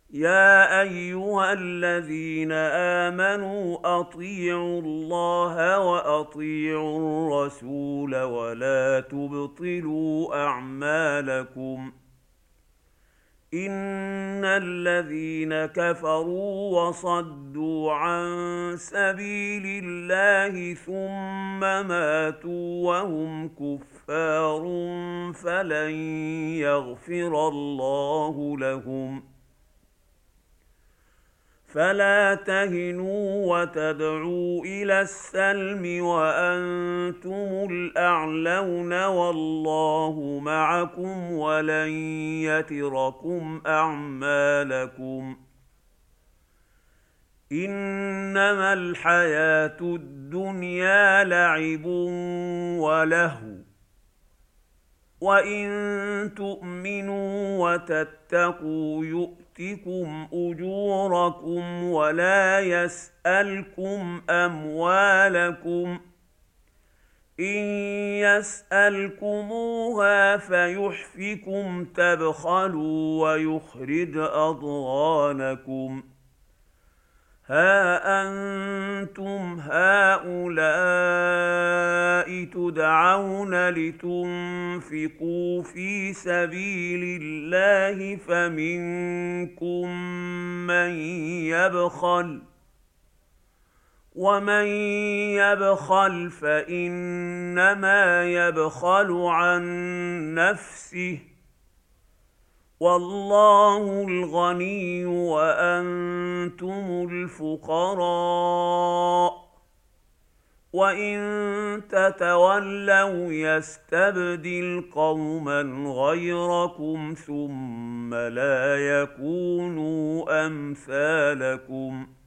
يا أيها الذين آمنوا أطيعوا الله وأطيعوا الرسول ولا تبطلوا أعمالكم. إن الذين كفروا وصدوا عن سبيل الله ثم ماتوا وهم كفار فلن يغفر الله لهم. فلا تهنوا وتدعوا إلى السلم وأنتم الأعلون والله معكم ولن يتركم أعمالكم. إنما الحياة الدنيا لعب ولهو وإن تؤمنوا وتتقوا يؤتكم أجوركم ولا يسألكم أموالكم. إن يسألكموها فيحفكم تبخلوا ويخرج أضغانكم. ها أنتم هؤلاء تدعون لتنفقوا في سبيل الله فمنكم من يبخل ومن يبخل فإنما يبخل عن نفسه والله الغني وأنتم الفقراء وإن تتولوا يستبدل قوما غيركم ثم لا يكونوا أمثالكم.